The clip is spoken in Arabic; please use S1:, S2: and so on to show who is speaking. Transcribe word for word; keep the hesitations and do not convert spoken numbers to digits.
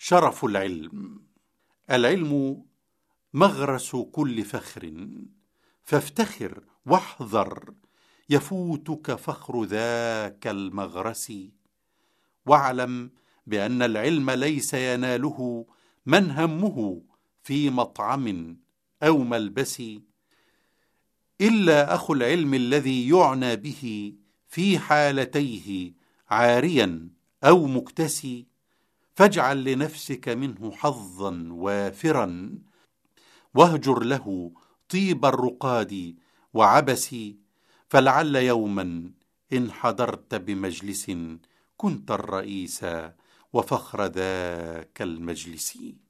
S1: شرف العلم. العلم مغرس كل فخر، فافتخر واحذر يفوتك فخر ذاك المغرس. واعلم بأن العلم ليس يناله من همه في مطعم أو ملبس، إلا أخو العلم الذي يعنى به في حالتيه عاريا أو مكتسي. فاجعل لنفسك منه حظا وافرا، واهجر له طيب الرقاد وعبس. فلعل يوما إن حضرت بمجلس كنت الرئيس وفخر ذاك المجلس.